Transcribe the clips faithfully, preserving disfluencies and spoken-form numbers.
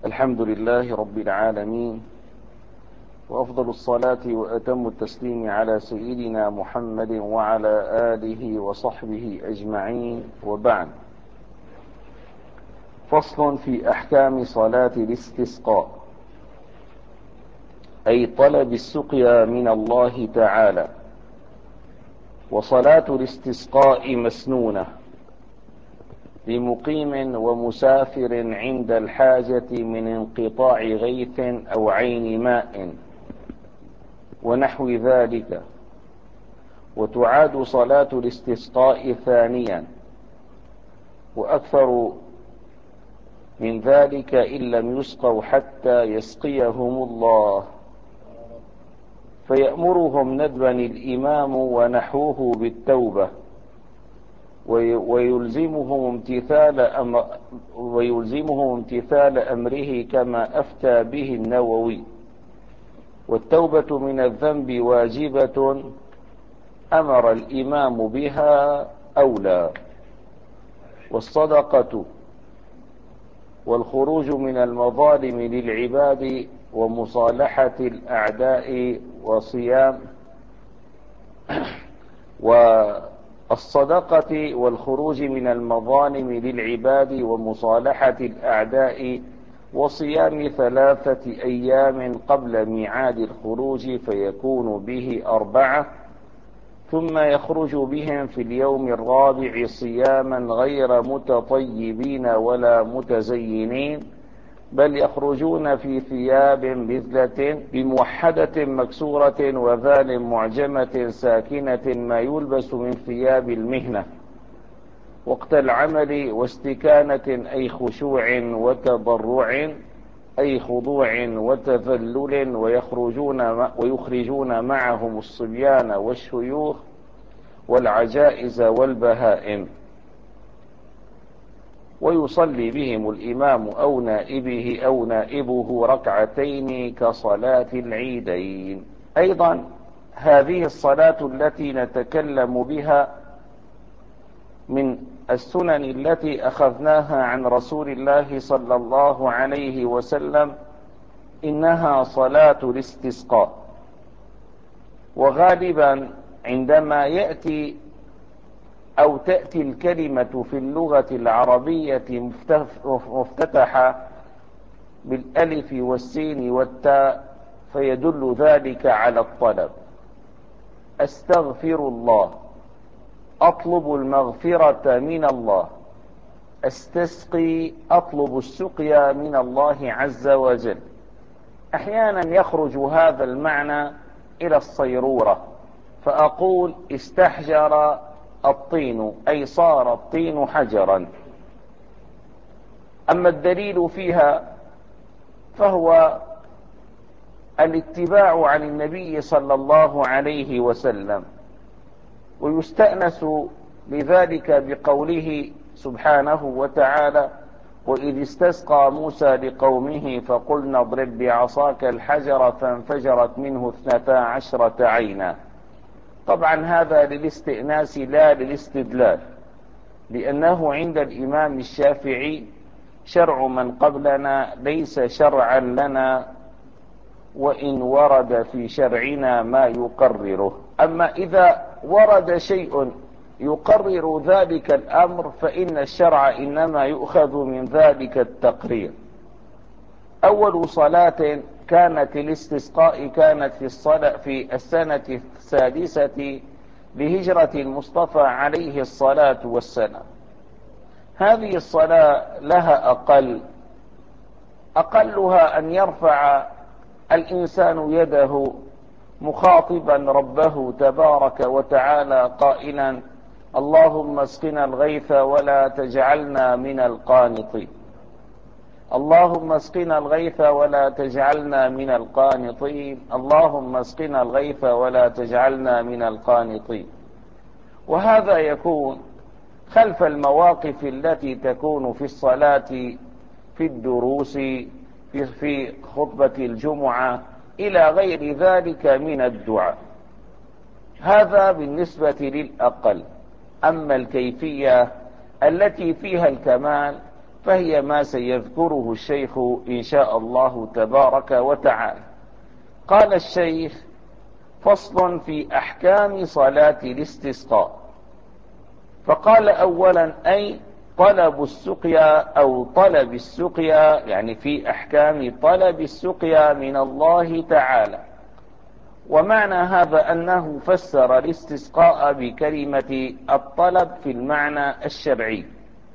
الحمد لله رب العالمين، وأفضل الصلاة وأتم التسليم على سيدنا محمد وعلى آله وصحبه أجمعين، وبعد. فصل في أحكام صلاة الاستسقاء، أي طلب السقيا من الله تعالى. وصلاة الاستسقاء مسنونة لمقيم ومسافر عند الحاجة من انقطاع غيث أو عين ماء ونحو ذلك، وتعاد صلاة الاستسقاء ثانيا، وأكثر من ذلك إن لم يسقوا حتى يسقيهم الله، فيأمرهم ندبا الإمام ونحوه بالتوبة، ويلزمهم امتثال أمر ويلزمهم امتثال أمره كما أفتى به النووي. والتوبة من الذنب واجبة أمر الإمام بها أولى. والصدقة والخروج من المظالم للعباد ومصالحة الأعداء وصيام والصدقة والخروج من المظالم للعباد ومصالحة الأعداء وصيام ثلاثة أيام قبل ميعاد الخروج، فيكون به أربعة، ثم يخرج بهم في اليوم الرابع صياما غير متطيبين ولا متزينين، بل يخرجون في ثياب بذلة بموحدة مكسورة وذال معجمة ساكنة، ما يلبس من ثياب المهنة وقت العمل، واستكانة أي خشوع، وتضرع أي خضوع وتذلل، ويخرجون ويخرجون معهم الصبيان والشيوخ والعجائز والبهائم، ويصلي بهم الإمام أو نائبه أو نائبه ركعتين كصلاة العيدين. أيضا هذه الصلاة التي نتكلم بها من السنن التي أخذناها عن رسول الله صلى الله عليه وسلم، إنها صلاة الاستسقاء. وغالبا عندما يأتي أو تأتي الكلمة في اللغة العربية مفتتحة بالألف والسين والتاء، فيدل ذلك على الطلب. أستغفر الله، أطلب المغفرة من الله، أستسقي، أطلب السقيا من الله عز وجل. أحيانا يخرج هذا المعنى إلى الصيرورة، فأقول استحجر الطين، أي صار الطين حجرا. أما الدليل فيها فهو الاتباع عن النبي صلى الله عليه وسلم، ويستأنس لذلك بقوله سبحانه وتعالى: وإذ استسقى موسى لقومه فقلنا اضرب بعصاك الحجر فانفجرت منه اثنتا عشرة عينا. طبعا هذا للاستئناس لا للاستدلال، لأنه عند الإمام الشافعي شرع من قبلنا ليس شرعا لنا، وإن ورد في شرعنا ما يقرره. أما إذا ورد شيء يقرر ذلك الأمر فإن الشرع إنما يؤخذ من ذلك التقرير. أول صلاة كانت الاستسقاء كانت في الصلاة في السنة السادسة لهجرة المصطفى عليه الصلاة والسلام. هذه الصلاة لها أقل أقلها أن يرفع الإنسان يده مخاطبا ربه تبارك وتعالى قائلا: اللهم اسقنا الغيث ولا تجعلنا من القانطين، اللهم اسقنا الغيث ولا تجعلنا من القانطين، اللهم اسقنا الغيث ولا تجعلنا من القانطين. وهذا يكون خلف المواقف التي تكون في الصلاة، في الدروس، في, في خطبة الجمعة، إلى غير ذلك من الدعاء. هذا بالنسبة للأقل. أما الكيفية التي فيها الكمال فهي ما سيذكره الشيخ إن شاء الله تبارك وتعالى. قال الشيخ: فصل في أحكام صلاة الاستسقاء. فقال: أولا أي طلب السقيا أو طلب السقيا، يعني في أحكام طلب السقيا من الله تعالى. ومعنى هذا أنه فسر الاستسقاء بكلمة الطلب في المعنى الشرعي،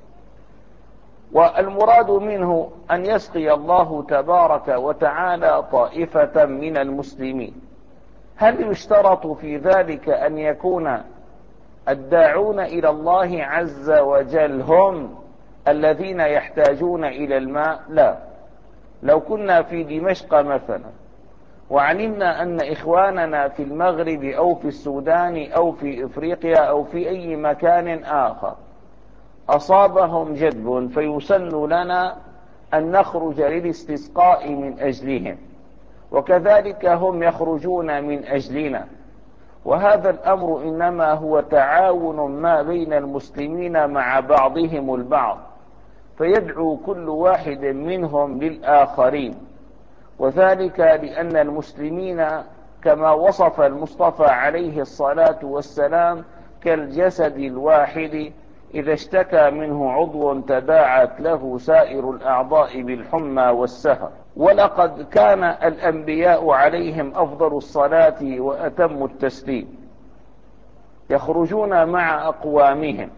والمراد منه أن يسقي الله تبارك وتعالى طائفة من المسلمين. هل يشترط في ذلك أن يكون الداعون إلى الله عز وجل هم الذين يحتاجون إلى الماء؟ لا. لو كنا في دمشق مثلا وعلمنا أن إخواننا في المغرب أو في السودان أو في إفريقيا أو في أي مكان آخر أصابهم جدب، فيسن لنا أن نخرج للاستسقاء من أجلهم، وكذلك هم يخرجون من أجلنا. وهذا الأمر إنما هو تعاون ما بين المسلمين مع بعضهم البعض، فيدعو كل واحد منهم للآخرين، وذلك لأن المسلمين كما وصف المصطفى عليه الصلاة والسلام كالجسد الواحد إذا اشتكى منه عضو تداعت له سائر الأعضاء بالحمى والسهر. ولقد كان الأنبياء عليهم أفضل الصلاة وأتم التسليم يخرجون مع أقوامهم.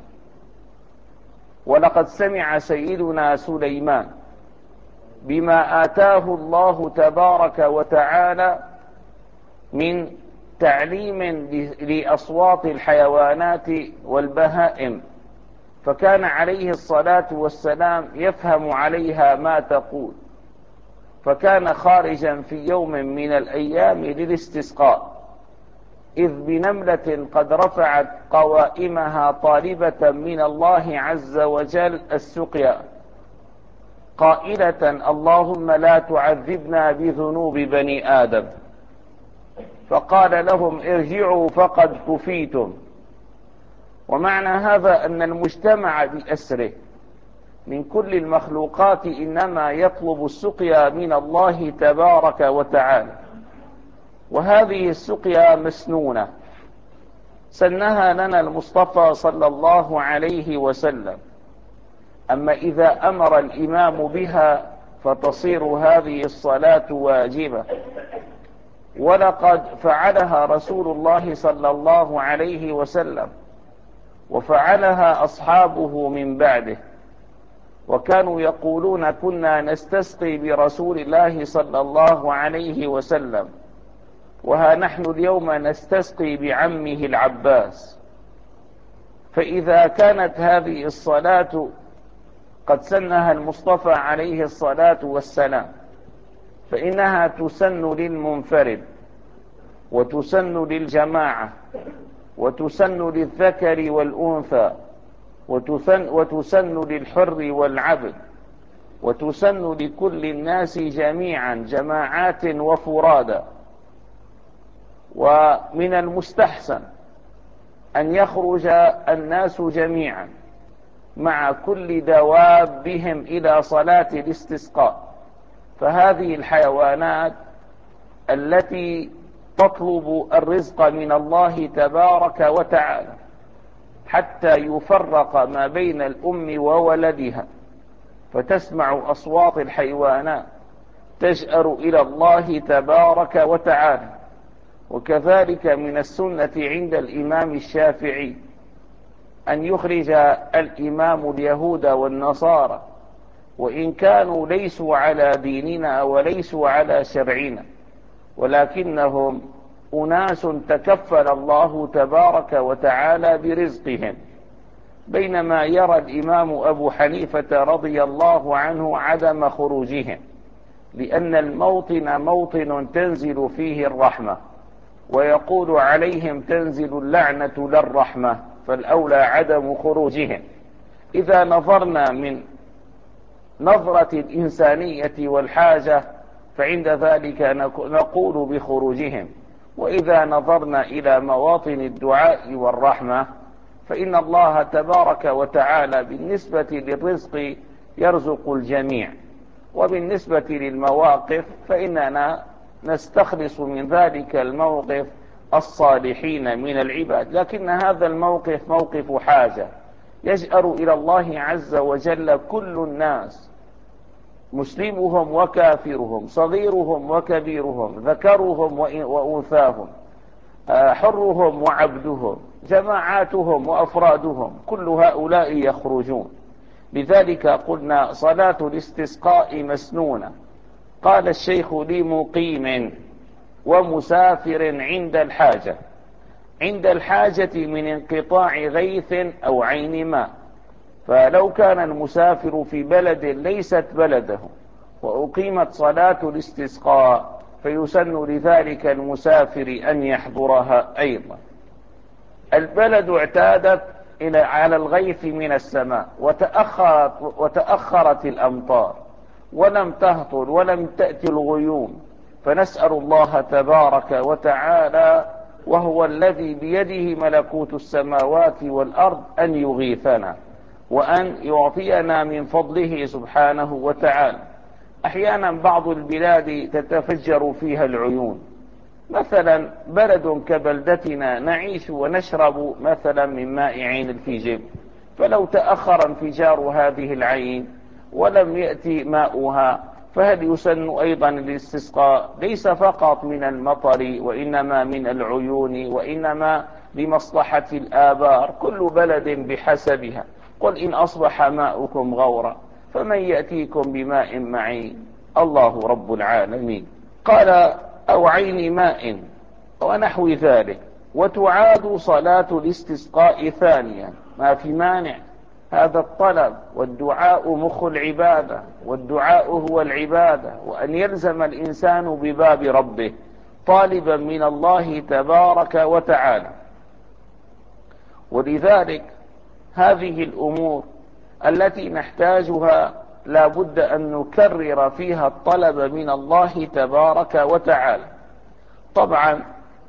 ولقد سمع سيدنا سليمان بما آتاه الله تبارك وتعالى من تعليم لأصوات الحيوانات والبهائم، فكان عليه الصلاة والسلام يفهم عليها ما تقول، فكان خارجا في يوم من الأيام للاستسقاء، إذ بنملة قد رفعت قوائمها طالبة من الله عز وجل السقيا قائلة: اللهم لا تعذبنا بذنوب بني آدم. فقال لهم: ارجعوا فقد كفيتم. ومعنى هذا أن المجتمع بأسره من كل المخلوقات إنما يطلب السقيا من الله تبارك وتعالى، وهذه السقيا مسنونة سنها لنا المصطفى صلى الله عليه وسلم. أما إذا أمر الإمام بها فتصير هذه الصلاة واجبة، ولقد فعلها رسول الله صلى الله عليه وسلم، وفعلها أصحابه من بعده، وكانوا يقولون: كنا نستسقي برسول الله صلى الله عليه وسلم، وها نحن اليوم نستسقي بعمه العباس. فإذا كانت هذه الصلاة قد سنها المصطفى عليه الصلاة والسلام، فإنها تسن للمنفرد، وتسن للجماعة، وتسن للذكر والأنثى، وتسن, وتسن للحر والعبد، وتسن لكل الناس جميعا جماعات وفرادا. ومن المستحسن أن يخرج الناس جميعا مع كل دوابهم إلى صلاة الاستسقاء، فهذه الحيوانات التي تطلب الرزق من الله تبارك وتعالى حتى يفرق ما بين الأم وولدها، فتسمع أصوات الحيوانات تجأر إلى الله تبارك وتعالى. وكذلك من السنة عند الإمام الشافعي أن يخرج الإمام اليهود والنصارى، وإن كانوا ليسوا على ديننا وليسوا على شرعنا، ولكنهم أناس تكفل الله تبارك وتعالى برزقهم، بينما يرى الإمام أبو حنيفة رضي الله عنه عدم خروجهم، لأن الموطن موطن تنزل فيه الرحمة، ويقول عليهم تنزل اللعنة للرحمة، فالأولى عدم خروجهم. إذا نظرنا من نظرة الإنسانية والحاجة فعند ذلك نقول بخروجهم، وإذا نظرنا إلى مواطن الدعاء والرحمة فإن الله تبارك وتعالى بالنسبة للرزق يرزق الجميع. وبالنسبة للمواقف فإننا نستخلص من ذلك الموقف الصالحين من العباد، لكن هذا الموقف موقف حاجة يجأر إلى الله عز وجل كل الناس، مسلمهم وكافرهم، صغيرهم وكبيرهم، ذكرهم وأنثاهم، حرهم وعبدهم، جماعاتهم وأفرادهم، كل هؤلاء يخرجون. لذلك قلنا صلاة الاستسقاء مسنونة. قال الشيخ لمقيم ومسافر عند الحاجة، عند الحاجة من انقطاع غيث أو عين ماء. فلو كان المسافر في بلد ليست بلده وأقيمت صلاة الاستسقاء فيسن لذلك المسافر أن يحضرها أيضا. البلد اعتادت إلى على الغيث من السماء وتأخرت, وتأخرت الأمطار ولم تهطل ولم تأتي الغيوم، فنسأل الله تبارك وتعالى وهو الذي بيده ملكوت السماوات والأرض أن يغيثنا وأن يعطينا من فضله سبحانه وتعالى. أحيانا بعض البلاد تتفجر فيها العيون، مثلا بلد كبلدتنا نعيش ونشرب مثلا من ماء عين الفيجب، فلو تأخر انفجار هذه العين ولم يأتي ماؤها فهل يسن أيضا الاستسقاء ليس فقط من المطر وإنما من العيون وإنما لمصلحة الآبار، كل بلد بحسبها. قل إن أصبح ماؤكم غورا فمن يأتيكم بماء معين؟ الله رب العالمين. قال أو عين ماء ونحو ذلك. وتعاد صلاة الاستسقاء ثانيا، ما في مانع، هذا الطلب والدعاء مخ العبادة، والدعاء هو العبادة، وأن يلزم الإنسان بباب ربه طالبا من الله تبارك وتعالى. ولذلك هذه الأمور التي نحتاجها لا بد أن نكرر فيها الطلب من الله تبارك وتعالى. طبعا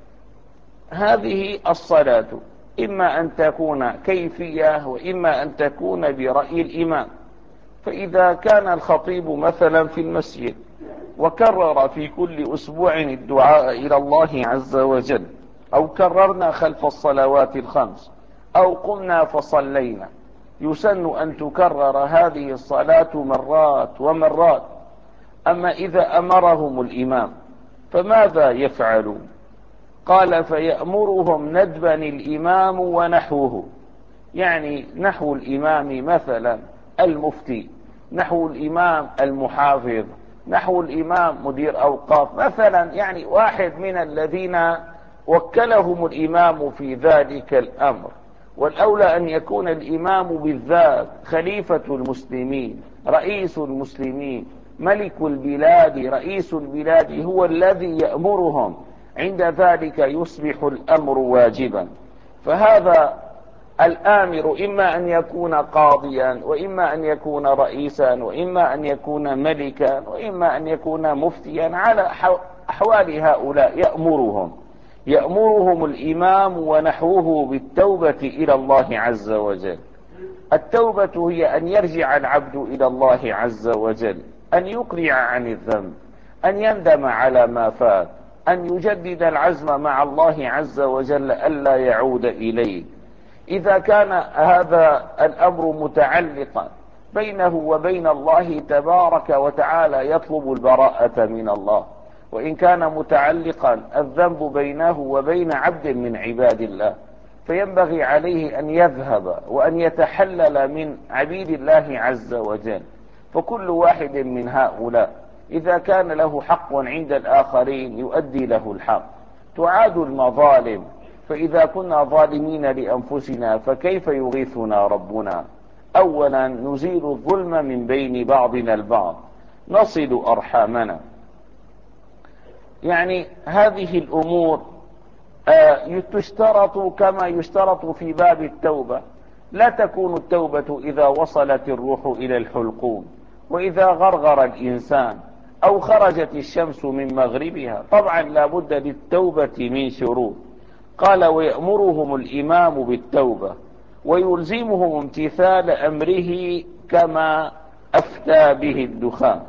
هذه الصلاة إما أن تكون كيفية وإما أن تكون برأي الإمام. فإذا كان الخطيب مثلا في المسجد وكرر في كل أسبوع الدعاء إلى الله عز وجل، أو كررنا خلف الصلوات الخمس، أو قمنا فصلينا، يسن أن تكرر هذه الصلاة مرات ومرات. أما إذا أمرهم الإمام فماذا يفعلون؟ قال فيأمرهم ندبا الإمام ونحوه، يعني نحو الإمام مثلا المفتي، نحو الإمام المحافظ، نحو الإمام مدير أوقاف مثلا، يعني واحد من الذين وكلهم الإمام في ذلك الأمر. والأولى أن يكون الإمام بالذات خليفة المسلمين، رئيس المسلمين، ملك البلاد، رئيس البلاد، هو الذي يأمرهم. عند ذلك يصبح الأمر واجبا. فهذا الآمر إما أن يكون قاضيا، وإما أن يكون رئيسا، وإما أن يكون ملكا، وإما أن يكون مفتيا، على أحوال هؤلاء يأمرهم يأمرهم الإمام ونحوه بالتوبة إلى الله عز وجل. التوبة هي أن يرجع العبد إلى الله عز وجل، أن يقلع عن الذنب، أن يندم على ما فات، أن يجدد العزم مع الله عز وجل ألا يعود إليه. إذا كان هذا الأمر متعلقا بينه وبين الله تبارك وتعالى يطلب البراءة من الله، وإن كان متعلقا الذنب بينه وبين عبد من عباد الله فينبغي عليه أن يذهب وأن يتحلل من عبيد الله عز وجل. فكل واحد من هؤلاء إذا كان له حق عند الآخرين يؤدي له الحق. تعاد المظالم، فإذا كنا ظالمين لأنفسنا فكيف يغيثنا ربنا؟ أولا نزيل الظلم من بين بعضنا البعض، نصل أرحامنا. يعني هذه الأمور آه تشترط كما يشترط في باب التوبة. لا تكون التوبة إذا وصلت الروح إلى الحلقوم، وإذا غرغر الإنسان، أو خرجت الشمس من مغربها. طبعا لا بد للتوبة من شروط. قال ويأمرهم الإمام بالتوبة ويلزمهم امتثال أمره كما أفتى به الدخان،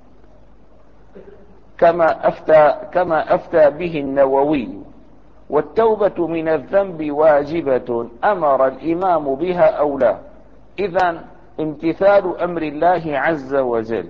كما أفتى, كما أفتى به النووي. والتوبة من الذنب واجبة أمر الإمام بها أو لا. إذن امتثال أمر الله عز وجل،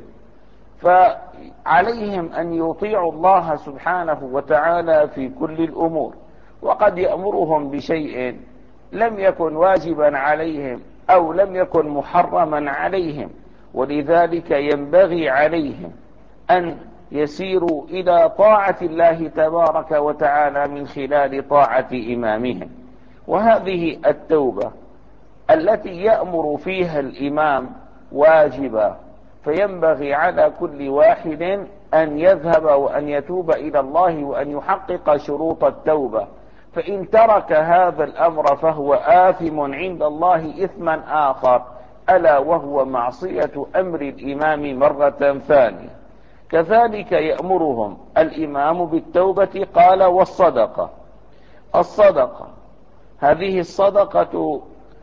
فعليهم أن يطيعوا الله سبحانه وتعالى في كل الأمور. وقد يأمرهم بشيء لم يكن واجبا عليهم أو لم يكن محرما عليهم، ولذلك ينبغي عليهم أن يسيروا إلى طاعة الله تبارك وتعالى من خلال طاعة إمامهم. وهذه التوبة التي يأمر فيها الإمام واجبة، فينبغي على كل واحد أن يذهب وأن يتوب إلى الله وأن يحقق شروط التوبة. فإن ترك هذا الأمر فهو آثم عند الله إثما آخر، ألا وهو معصية أمر الإمام مرة ثانية. كذلك يأمرهم الإمام بالتوبة. قال والصدقة. الصدقة هذه الصدقة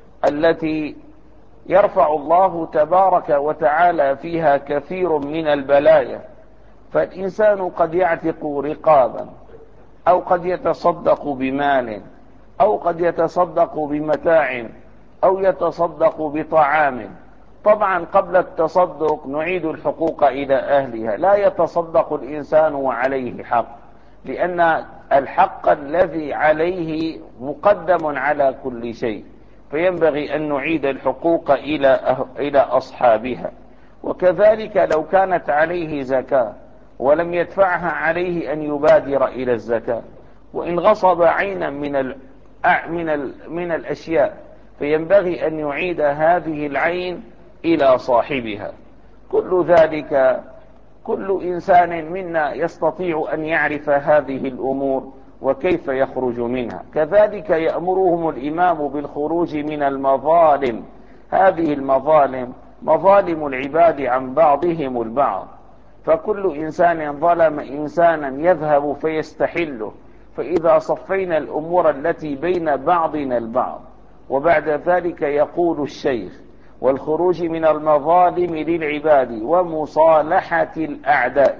التي يرفع الله تبارك وتعالى فيها كثير من البلايا. فالإنسان قد يعتق رقابا، أو قد يتصدق بمال، أو قد يتصدق بمتاع، أو يتصدق بطعام. طبعا قبل التصدق نعيد الحقوق إلى أهلها. لا يتصدق الإنسان وعليه حق، لأن الحق الذي عليه مقدم على كل شيء، فينبغي أن نعيد الحقوق إلى إلى أصحابها. وكذلك لو كانت عليه زكاة ولم يدفعها عليه أن يبادر إلى الزكاة. وإن غصب عينا من ال من ال من الأشياء فينبغي أن يعيد هذه العين إلى صاحبها. كل ذلك كل إنسان منا يستطيع أن يعرف هذه الأمور وكيف يخرج منها. كذلك يأمرهم الإمام بالخروج من المظالم. هذه المظالم مظالم العباد عن بعضهم البعض، فكل إنسان ظلم إنسانا يذهب فيستحله. فإذا صفينا الأمور التي بين بعضنا البعض، وبعد ذلك يقول الشيخ والخروج من المظالم للعباد ومصالحة الأعداء.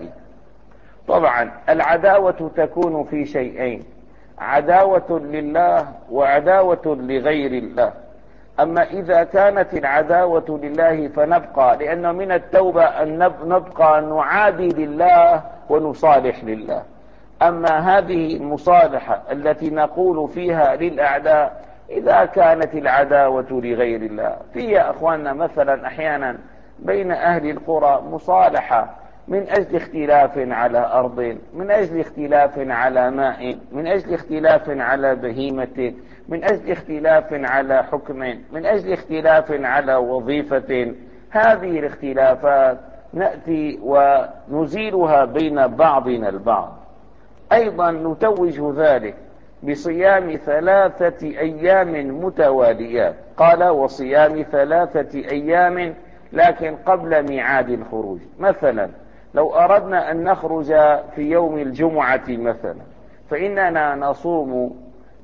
طبعا العداوة تكون في شيئين: عداوة لله وعداوة لغير الله. أما إذا كانت العداوة لله فنبقى، لأن من التوبة أن نبقى نعادي لله ونصالح لله. أما هذه المصالحة التي نقول فيها للأعداء إذا كانت العداوة لغير الله، في يا أخواننا مثلا أحيانا بين أهل القرى مصالحة من أجل اختلاف على أرض، من أجل اختلاف على ماء، من أجل اختلاف على بهيمة، من أجل اختلاف على حكم، من أجل اختلاف على وظيفة. هذه الاختلافات نأتي ونزيلها بين بعضنا البعض. أيضا نتوج ذلك بصيام ثلاثة أيام متواليات. قال وصيام ثلاثة أيام لكن قبل ميعاد الخروج. مثلا لو أردنا أن نخرج في يوم الجمعة مثلا، فإننا نصوم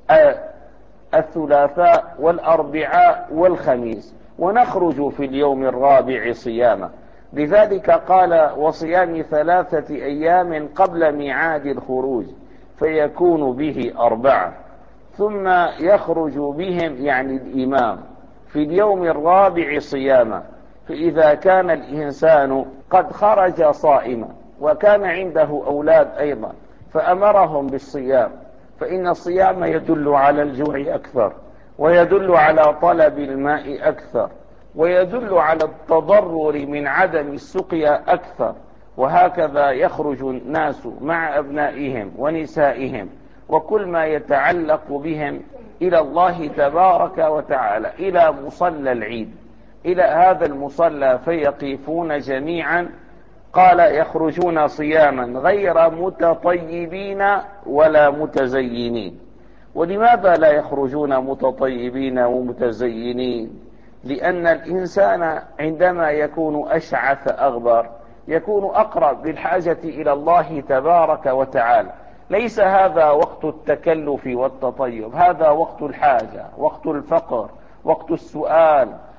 الثلاثاء والأربعاء والخميس، ونخرج في اليوم الرابع صياما. لذلك قال وصيام ثلاثة أيام قبل ميعاد الخروج، فيكون به أربعة، ثم يخرج بهم يعني الإمام في اليوم الرابع صياما. فإذا كان الإنسان قد خرج صائما وكان عنده أولاد أيضا فأمرهم بالصيام، فإن الصيام يدل على الجوع أكثر، ويدل على طلب الماء أكثر، ويدل على التضرر من عدم السقيا أكثر. وهكذا يخرج الناس مع أبنائهم ونسائهم وكل ما يتعلق بهم إلى الله تبارك وتعالى، إلى مصلى العيد، إلى هذا المصلى، فيقفون جميعا. قال يخرجون صياما غير متطيبين ولا متزينين. ولماذا لا يخرجون متطيبين ومتزينين؟ لأن الإنسان عندما يكون أشعث أغبر يكون أقرب بالحاجة إلى الله تبارك وتعالى. ليس هذا وقت التكلف والتطيب، هذا وقت الحاجة، وقت الفقر، وقت السؤال،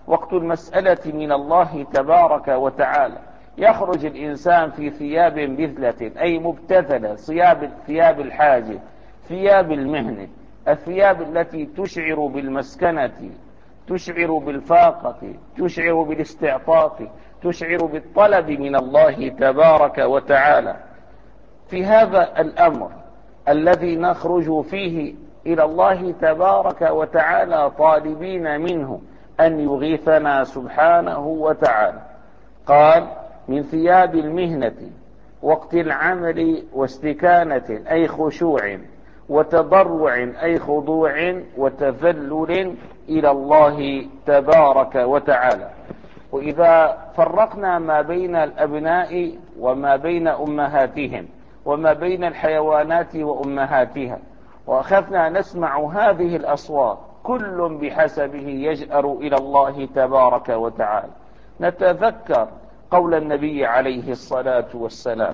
وقت المسألة من الله تبارك وتعالى يخرج الإنسان في ثياب بذلة أي مبتذلة، ثياب ثياب الحاجة، ثياب المهنة، الثياب التي تشعر بالمسكنة، تشعر بالفاقة، تشعر بالاستعطاف، تشعر بالطلب من الله تبارك وتعالى. في هذا الأمر الذي نخرج فيه إلى الله تبارك وتعالى طالبين منه أن يغيثنا سبحانه وتعالى، قال من ثياب المهنة وقت العمل واستكانة أي خشوع، وتضرع أي خضوع، وتذلل إلى الله تبارك وتعالى. وإذا فرقنا ما بين الأبناء وما بين أمهاتهم وما بين الحيوانات وأمهاتها، وأخذنا نسمع هذه الأصوات كل بحسبه يجأر إلى الله تبارك وتعالى، نتذكر قول النبي عليه الصلاة والسلام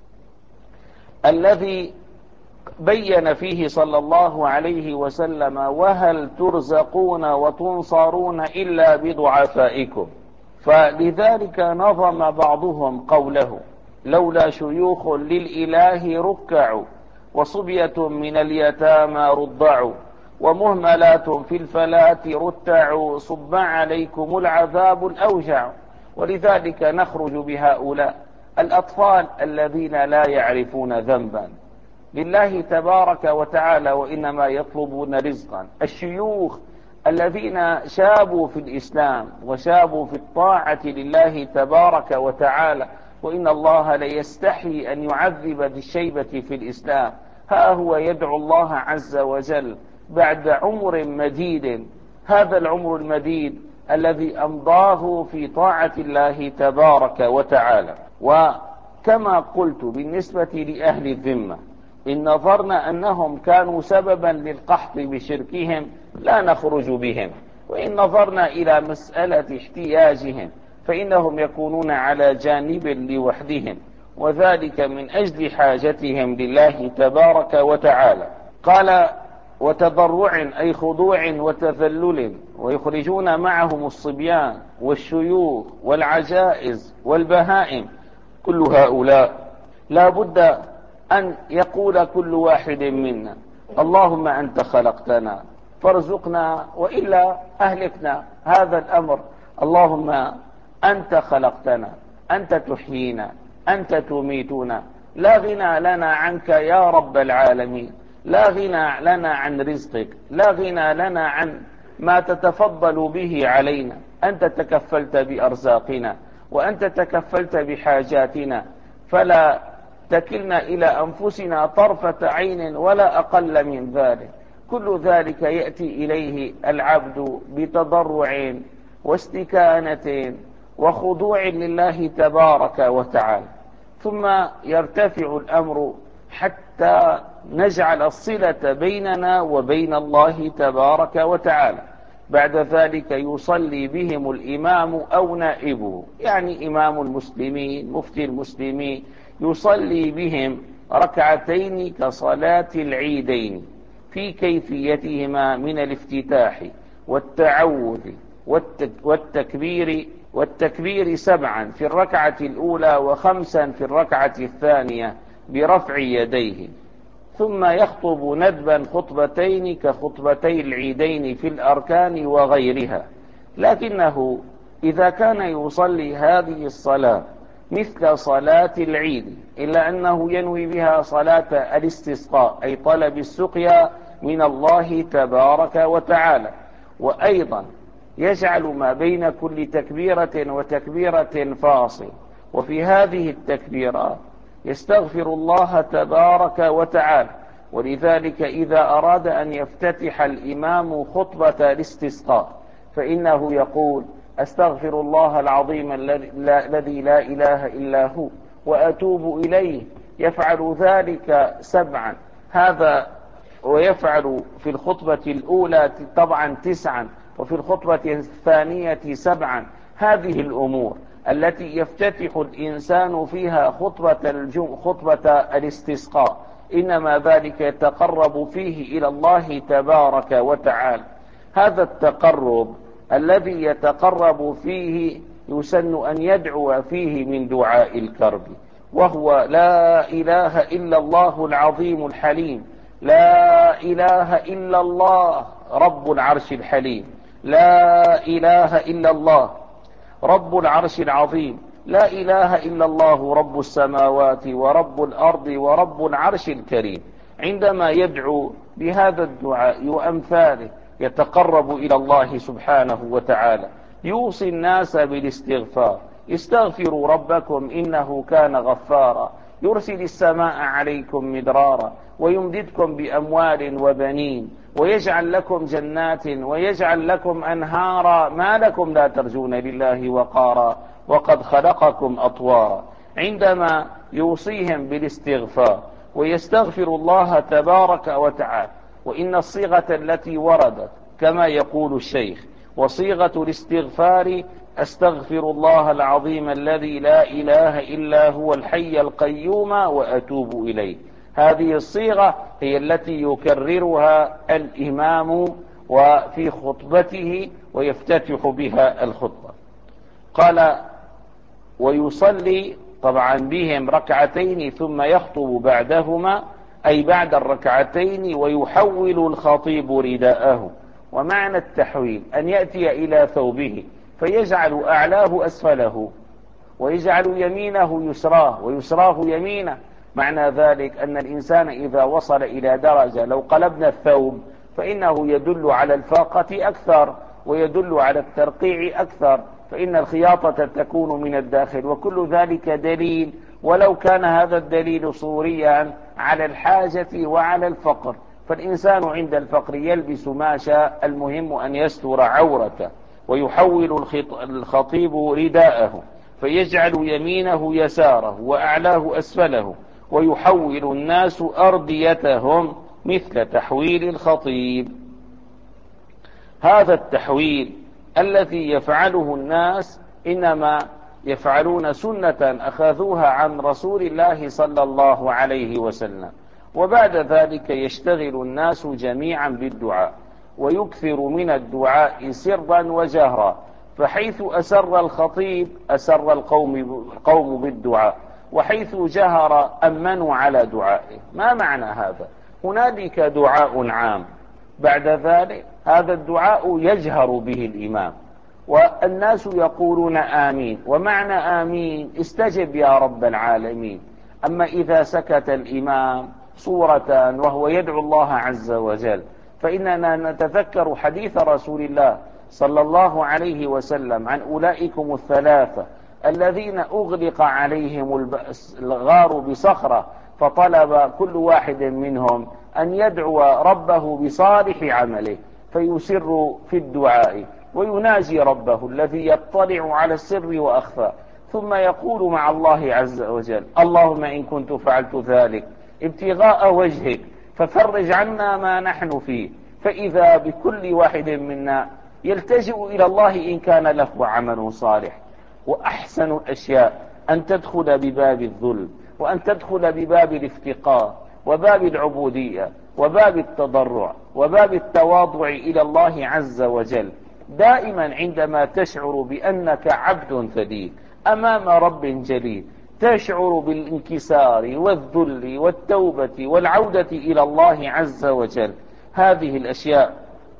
الذي بين فيه صلى الله عليه وسلم: وهل ترزقون وتنصرون إلا بضعفائكم. فلذلك نظم بعضهم قوله: لولا شيوخ للإله ركعوا، وصبية من اليتامى رضعوا، ومهملات في الفلاة رتعوا، صب عليكم العذاب الأوجع. ولذلك نخرج بهؤلاء الأطفال الذين لا يعرفون ذنبا لله تبارك وتعالى وإنما يطلبون رزقا، الشيوخ الذين شابوا في الإسلام وشابوا في الطاعة لله تبارك وتعالى، وإن الله ليستحي أن يعذب ذي الشيبة في الإسلام، ها هو يدعو الله عز وجل بعد عمر مديد، هذا العمر المديد الذي أمضاه في طاعة الله تبارك وتعالى. وكما قلت بالنسبة لأهل الذمة، إن نظرنا أنهم كانوا سببا للقحط بشركهم لا نخرج بهم، وإن نظرنا إلى مسألة احتياجهم فإنهم يكونون على جانب لوحدهم، وذلك من أجل حاجتهم لله تبارك وتعالى. قال: وتضرع أي خضوع وتذلل، ويخرجون معهم الصبيان والشيوخ والعجائز والبهائم. كل هؤلاء لا بد أن يقول كل واحد منا: اللهم أنت خلقتنا فارزقنا وإلا أهلكنا. هذا الأمر، اللهم أنت خلقتنا، أنت تحيينا، أنت تميتنا، لا غنى لنا عنك يا رب العالمين، لا غنى لنا عن رزقك، لا غنى لنا عن ما تتفضل به علينا. أنت تكفلت بأرزاقنا وأنت تكفلت بحاجاتنا، فلا تكلنا إلى أنفسنا طرفة عين ولا أقل من ذلك. كل ذلك يأتي إليه العبد بتضرع واستكانة وخضوع لله تبارك وتعالى، ثم يرتفع الأمر حتى نجعل الصلة بيننا وبين الله تبارك وتعالى. بعد ذلك يصلي بهم الإمام أو نائبه، يعني إمام المسلمين مفتي المسلمين، يصلي بهم ركعتين كصلاة العيدين في كيفيتهما من الافتتاح والتعوذ والتكبير والتكبير سبعا في الركعة الأولى وخمسا في الركعة الثانية برفع يديه، ثم يخطب ندبا خطبتين كخطبتي العيدين في الأركان وغيرها. لكنه إذا كان يصلي هذه الصلاة مثل صلاة العيد إلا أنه ينوي بها صلاة الاستسقاء أي طلب السقيا من الله تبارك وتعالى، وأيضا يجعل ما بين كل تكبيرة وتكبيرة فاصل، وفي هذه التكبيرات يستغفر الله تبارك وتعالى. ولذلك إذا أراد أن يفتتح الإمام خطبة الاستسقاء فإنه يقول: أستغفر الله العظيم الذي لا إله إلا هو وأتوب إليه. يفعل ذلك سبعا، هذا ويفعل في الخطبة الأولى طبعا تسعا، وفي الخطبة الثانية سبعا. هذه الأمور التي يفتتح الإنسان فيها خطبة الجم... خطبة الاستسقاء إنما ذلك يتقرب فيه إلى الله تبارك وتعالى. هذا التقرب الذي يتقرب فيه يسن أن يدعو فيه من دعاء الكرب، وهو لا إله إلا الله العظيم الحليم، لا إله إلا الله رب العرش الحليم، لا إله إلا الله رب العرش العظيم، لا إله إلا الله رب السماوات ورب الأرض ورب العرش الكريم. عندما يدعو بهذا الدعاء وأمثاله يتقرب إلى الله سبحانه وتعالى. يوصي الناس بالاستغفار: استغفروا ربكم إنه كان غفارا يرسل السماء عليكم مدرارا ويمددكم بأموال وبنين ويجعل لكم جنات ويجعل لكم أنهارا ما لكم لا ترجون لله وقارا وقد خلقكم أطوارا. عندما يوصيهم بالاستغفار ويستغفر الله تبارك وتعالى، وإن الصيغة التي وردت كما يقول الشيخ: وصيغة الاستغفار أستغفر الله العظيم الذي لا إله إلا هو الحي القيوم وأتوب إليه. هذه الصيغة هي التي يكررها الإمام وفي خطبته ويفتتح بها الخطبة. قال: ويصلي طبعا بهم ركعتين ثم يخطب بعدهما، أي بعد الركعتين، ويحول الخطيب رداءه. ومعنى التحويل أن يأتي إلى ثوبه فيجعل أعلاه أسفله ويجعل يمينه يسراه ويسراه يمينه. معنى ذلك أن الإنسان إذا وصل إلى درجة لو قلبنا الثوب فإنه يدل على الفاقة أكثر ويدل على الترقيع أكثر، فإن الخياطة تكون من الداخل، وكل ذلك دليل، ولو كان هذا الدليل صوريا، على الحاجة وعلى الفقر. فالإنسان عند الفقر يلبس ما شاء، المهم أن يستر عورته. ويحول الخطيب رداءه فيجعل يمينه يساره وأعلاه أسفله، ويحول الناس أرديتهم مثل تحويل الخطيب. هذا التحويل الذي يفعله الناس إنما يفعلون سنة أخذوها عن رسول الله صلى الله عليه وسلم، وبعد ذلك يشتغل الناس جميعا بالدعاء، ويكثر من الدعاء سرا وجهرا، فحيث أسر الخطيب أسر القوم القوم بالدعاء، وحيث جهر أمنوا على دعائه. ما معنى هذا؟ هنالك دعاء عام، بعد ذلك هذا الدعاء يجهر به الإمام والناس يقولون آمين، ومعنى آمين استجب يا رب العالمين. أما إذا سكت الإمام صورة وهو يدعو الله عز وجل، فإننا نتذكر حديث رسول الله صلى الله عليه وسلم عن أولئكم الثلاثة الذين أغلق عليهم الغار بصخرة، فطلب كل واحد منهم أن يدعو ربه بصالح عمله، فيسر في الدعاء ويناجي ربه الذي يطلع على السر وأخفى، ثم يقول مع الله عز وجل: اللهم إن كنت فعلت ذلك ابتغاء وجهك ففرج عنا ما نحن فيه. فإذا بكل واحد منا يلتجئ إلى الله إن كان له عمل صالح. وأحسن الأشياء أن تدخل بباب الذل، وأن تدخل بباب الافتقار، وباب العبودية، وباب التضرع، وباب التواضع إلى الله عز وجل. دائما عندما تشعر بأنك عبد ذليل أمام رب جليل، تشعر بالانكسار والذل والتوبة والعودة إلى الله عز وجل. هذه الأشياء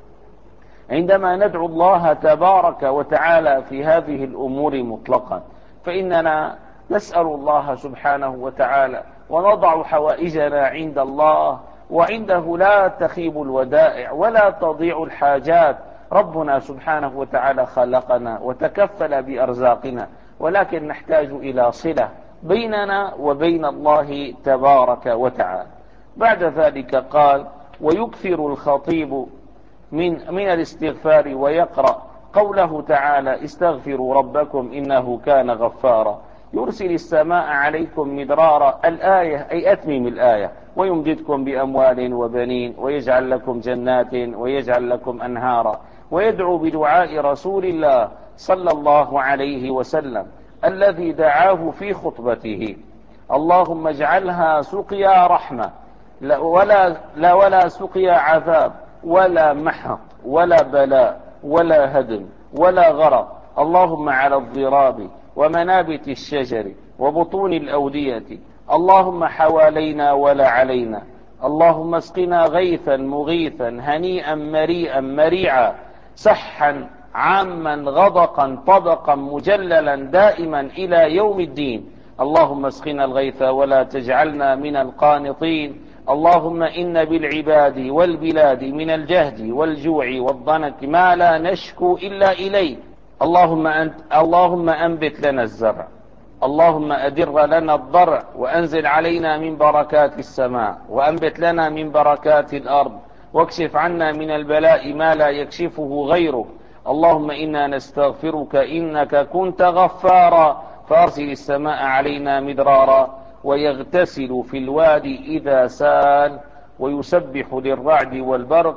عندما ندعو الله تبارك وتعالى في هذه الأمور مطلقا، فإننا نسأل الله سبحانه وتعالى ونضع حوائجنا عند الله، وعنده لا تخيب الودائع ولا تضيع الحاجات. ربنا سبحانه وتعالى خلقنا وتكفل بأرزاقنا، ولكن نحتاج إلى صلة بيننا وبين الله تبارك وتعالى. بعد ذلك قال: ويكثر الخطيب من, من الاستغفار ويقرأ قوله تعالى: استغفروا ربكم إنه كان غفارا يرسل السماء عليكم مدرارا. الآية أي أتمم الآية: ويمددكم بأموال وبنين ويجعل لكم جنات ويجعل لكم أنهارا. ويدعو بدعاء رسول الله صلى الله عليه وسلم الذي دعاه في خطبته: اللهم اجعلها سقيا رحمة لا ولا, لا ولا سقيا عذاب ولا محق ولا بلاء ولا هدم ولا غرق. اللهم على الضراب ومنابت الشجر وبطون الأودية، اللهم حوالينا ولا علينا. اللهم اسقنا غيثا مغيثا هنيئا مريئا مريعا، سحا عاما غدقا طبقا مجللا دائما إلى يوم الدين. اللهم اسقنا الغيث ولا تجعلنا من القانطين. اللهم إن بالعباد والبلاد من الجهد والجوع والضنك ما لا نشكو إلا إليك. اللهم, أنت اللهم أنبت لنا الزرع، اللهم أدر لنا الضرع، وأنزل علينا من بركات السماء، وأنبت لنا من بركات الأرض، واكشف عنا من البلاء ما لا يكشفه غيرك. اللهم إنا نستغفرك إنك كنت غفارا، فأرسل السماء علينا مدرارا، ويغتسل في الوادي إذا سال، ويسبح للرعد والبرق.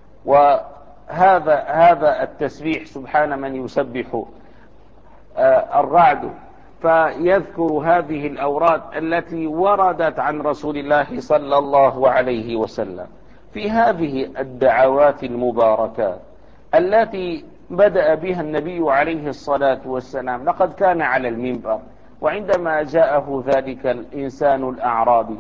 وهذا هذا التسبيح سبحان من يسبح الرعد. فيذكر هذه الأوراد التي وردت عن رسول الله صلى الله عليه وسلم في هذه الدعوات المباركات التي بدأ بها النبي عليه الصلاة والسلام. لقد كان على المنبر، وعندما جاءه ذلك الإنسان الأعرابي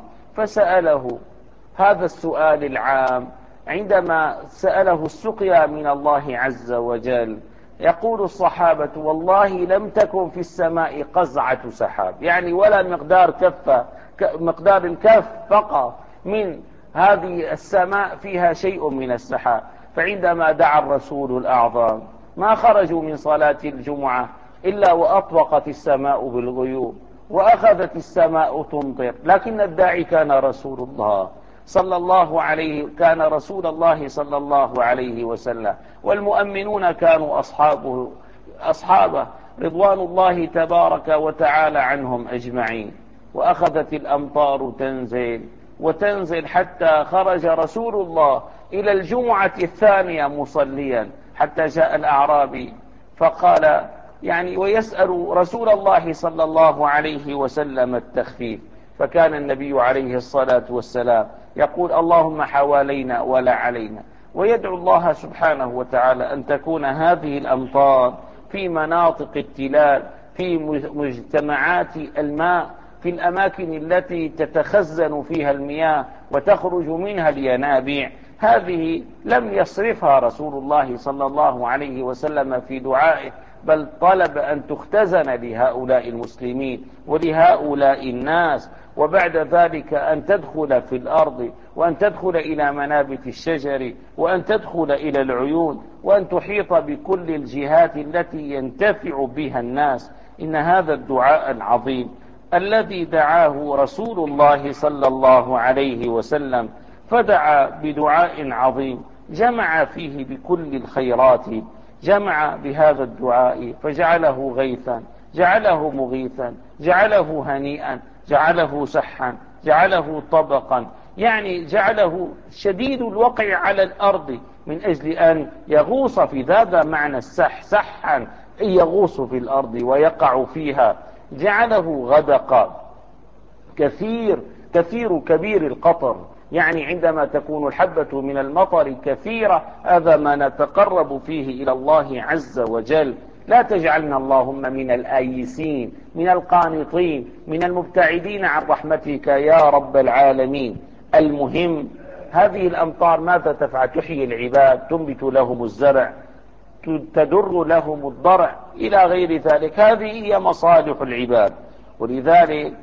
فسأله هذا السؤال العام، عندما سأله السقيا من الله عز وجل، يقول الصحابة والله لم تكن في السماء قزعة سحاب، يعني ولا مقدار كفة مقدار الكف فقط من هذه السماء فيها شيء من السحاب. فعندما دعا الرسول الأعظم ما خرجوا من صلاة الجمعة إلا وأطبقت السماء بالغيوم، وأخذت السماء تمطر، لكن الداعي كان رسول الله صلى الله عليه كان رسول الله صلى الله عليه وسلم، والمؤمنون كانوا أصحابه أصحابه رضوان الله تبارك وتعالى عنهم أجمعين. وأخذت الأمطار تنزل وتنزل حتى خرج رسول الله إلى الجمعة الثانية مصليا، حتى جاء الأعرابي فقال يعني ويسأل رسول الله صلى الله عليه وسلم التخفيف، فكان النبي عليه الصلاة والسلام يقول اللهم حوالينا ولا علينا، ويدعو الله سبحانه وتعالى أن تكون هذه الأمطار في مناطق التلال، في مجتمعات الماء، في الأماكن التي تتخزن فيها المياه وتخرج منها الينابيع. هذه لم يصرفها رسول الله صلى الله عليه وسلم في دعائه، بل طلب أن تختزن لهؤلاء المسلمين ولهؤلاء الناس، وبعد ذلك أن تدخل في الأرض، وأن تدخل إلى منابت الشجر، وأن تدخل إلى العيون، وأن تحيط بكل الجهات التي ينتفع بها الناس. إن هذا الدعاء العظيم الذي دعاه رسول الله صلى الله عليه وسلم، فدعا بدعاء عظيم جمع فيه بكل الخيرات، جمع بهذا الدعاء فجعله غيثا، جعله مغيثا، جعله هنيئا، جعله سحا، جعله طبقا، يعني جعله شديد الوقع على الأرض من أجل أن يغوص في هذا معنى السح، سحا يغوص في الأرض ويقع فيها. جعله غدقا، كثير كثير كبير القطر، يعني عندما تكون الحبة من المطر كثيرة هذا ما نتقرب فيه إلى الله عز وجل. لا تجعلنا اللهم من الآيسين، من القانطين، من المبتعدين عن رحمتك يا رب العالمين. المهم هذه الأمطار ماذا تفعل؟ تحيي العباد، تنبت لهم الزرع، تدر لهم الضرع إلى غير ذلك. هذه هي مصالح العباد. ولذلك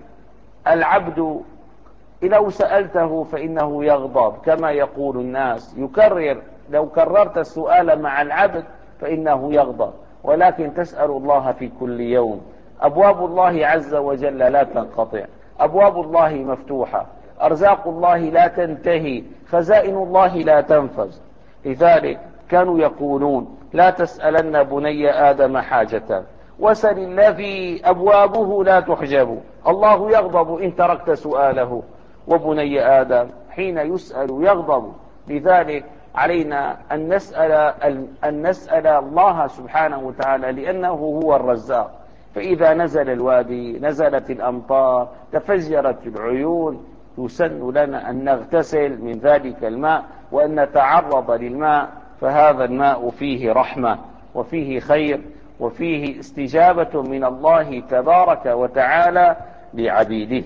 العبد لو سألته فإنه يغضب كما يقول الناس، يكرر، لو كررت السؤال مع العبد فإنه يغضب، ولكن تسأل الله في كل يوم. أبواب الله عز وجل لا تنقطع، أبواب الله مفتوحة، أرزاق الله لا تنتهي، خزائن الله لا تنفذ. لذلك كانوا يقولون لا تسألن بني آدم حاجة، وسل الذي أبوابه لا تحجب، الله يغضب إن تركت سؤاله، وبني آدم حين يسأل يغضب. لذلك علينا أن نسأل, أن نسأل الله سبحانه وتعالى، لأنه هو الرزاق. فإذا نزل الوادي، نزلت الأمطار، تفجرت العيون، يسن لنا أن نغتسل من ذلك الماء وأن نتعرض للماء، فهذا الماء فيه رحمة، وفيه خير وفيه استجابة من الله تبارك وتعالى لعبيده.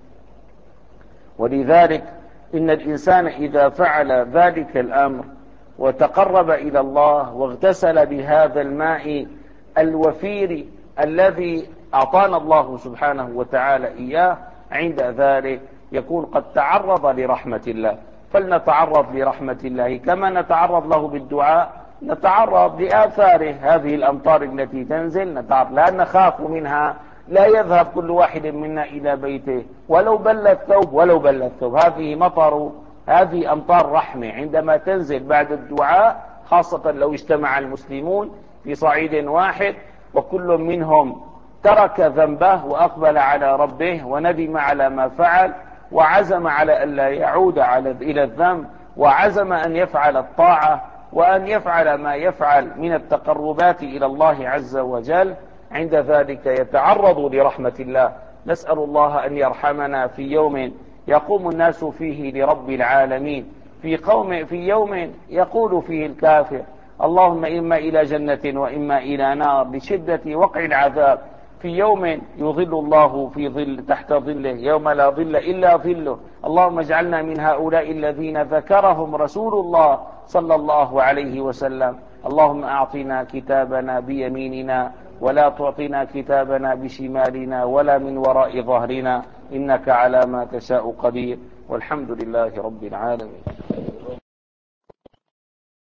ولذلك إن الإنسان إذا فعل ذلك الأمر وتقرب إلى الله واغتسل بهذا الماء الوفير الذي أعطانا الله سبحانه وتعالى إياه، عند ذلك يكون قد تعرض لرحمة الله. فلنتعرض لرحمة الله كما نتعرض له بالدعاء، نتعرض لآثاره هذه الأمطار التي تنزل، نتعرض لا نخاف منها. لا يذهب كل واحد منا إلى بيته ولو بل الثوب ولو بل الثوب، هذه مطر، هذه أمطار رحمة عندما تنزل بعد الدعاء، خاصة لو اجتمع المسلمون في صعيد واحد وكل منهم ترك ذنبه وأقبل على ربه وندم على ما فعل وعزم على أن لا يعود على إلى الذنب، وعزم أن يفعل الطاعة وأن يفعل ما يفعل من التقربات إلى الله عز وجل، عند ذلك يتعرض لرحمة الله. نسأل الله أن يرحمنا في يوم يقوم الناس فيه لرب العالمين، في قوم في يوم يقول فيه الكافر اللهم إما إلى جنة وإما إلى نار لشدة وقع العذاب، في يوم يظل الله في ظل تحت ظله يوم لا ظل إلا ظله. اللهم اجعلنا من هؤلاء الذين ذكرهم رسول الله صلى الله عليه وسلم. اللهم أعطنا كتابنا بيميننا ولا تعطنا كتابنا بشمالنا ولا من وراء ظهرنا، إنك على ما تشاء قدير، والحمد لله رب العالمين.